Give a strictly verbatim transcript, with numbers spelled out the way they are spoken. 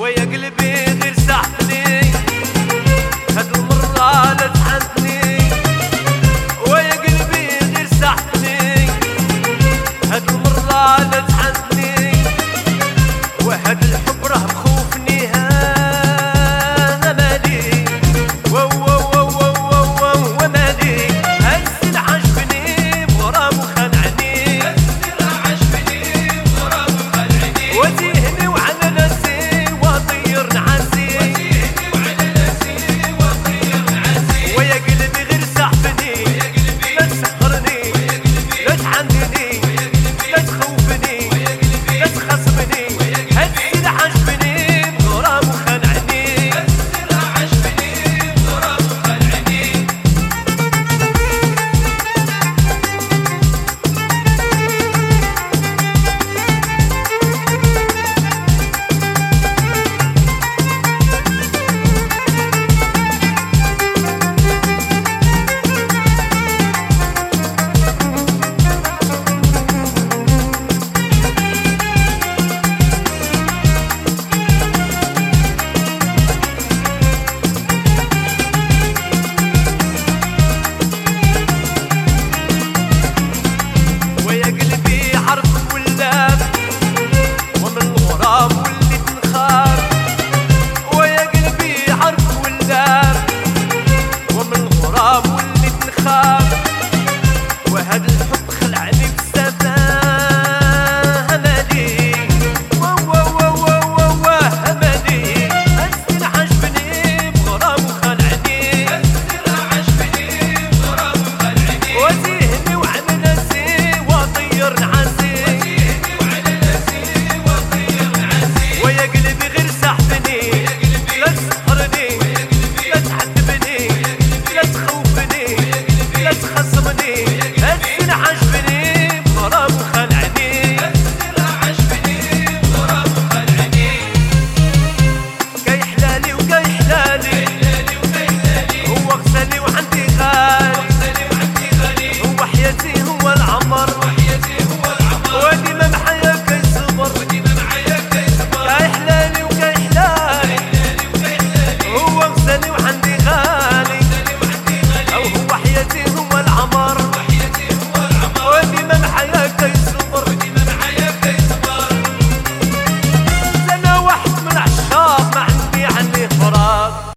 ويا قلبي غير ساحتني هاد المرة لا تحنتني ويا قلبي غير ساحتني هاد المرة لا تحنتني وهاد الحب راه مخوفني ها مالي واو واو واو واو واو ومالي هالسن عجبني بغرام وخلعني هالسن عجبني بغرام وخلعني وتيهني وعلى ناسي وطير نعاسي وتيهني وعلى ناسي وطير نعاسي ويا قلبي غير سحبني لا تسحرني لا تحنني لا تخوفني لا تخصبني هالسن عجبني بغرام وخلعني هالسن عجبني بغرام وخلعني ويا قلبي عرف ولاب ومن الغرام وليت نخاف ويا قلبي عرف ولاب ومن الغرام وليت نخاف وهذا الحب خلعني بسفاه مالي واو واو واو واو واو مالي هالسن عجبني بغرام وخلعني هالسن عجبني بغرام وخلعني وتيهني وعلى ناسي وطير نعاسي وتيهني وعلى ناسي وطير نعاسي ويا قلبي غير سحبني لا تسحرني لا تعذبني لا تخوفني لا تخصمني هالسن عجبني بغرام وخلعني هالسن عجبني بغرام وخلعني كاي حلالي وكاي حلالي هو غسالي وعندي غالي هو حياتي هو العمر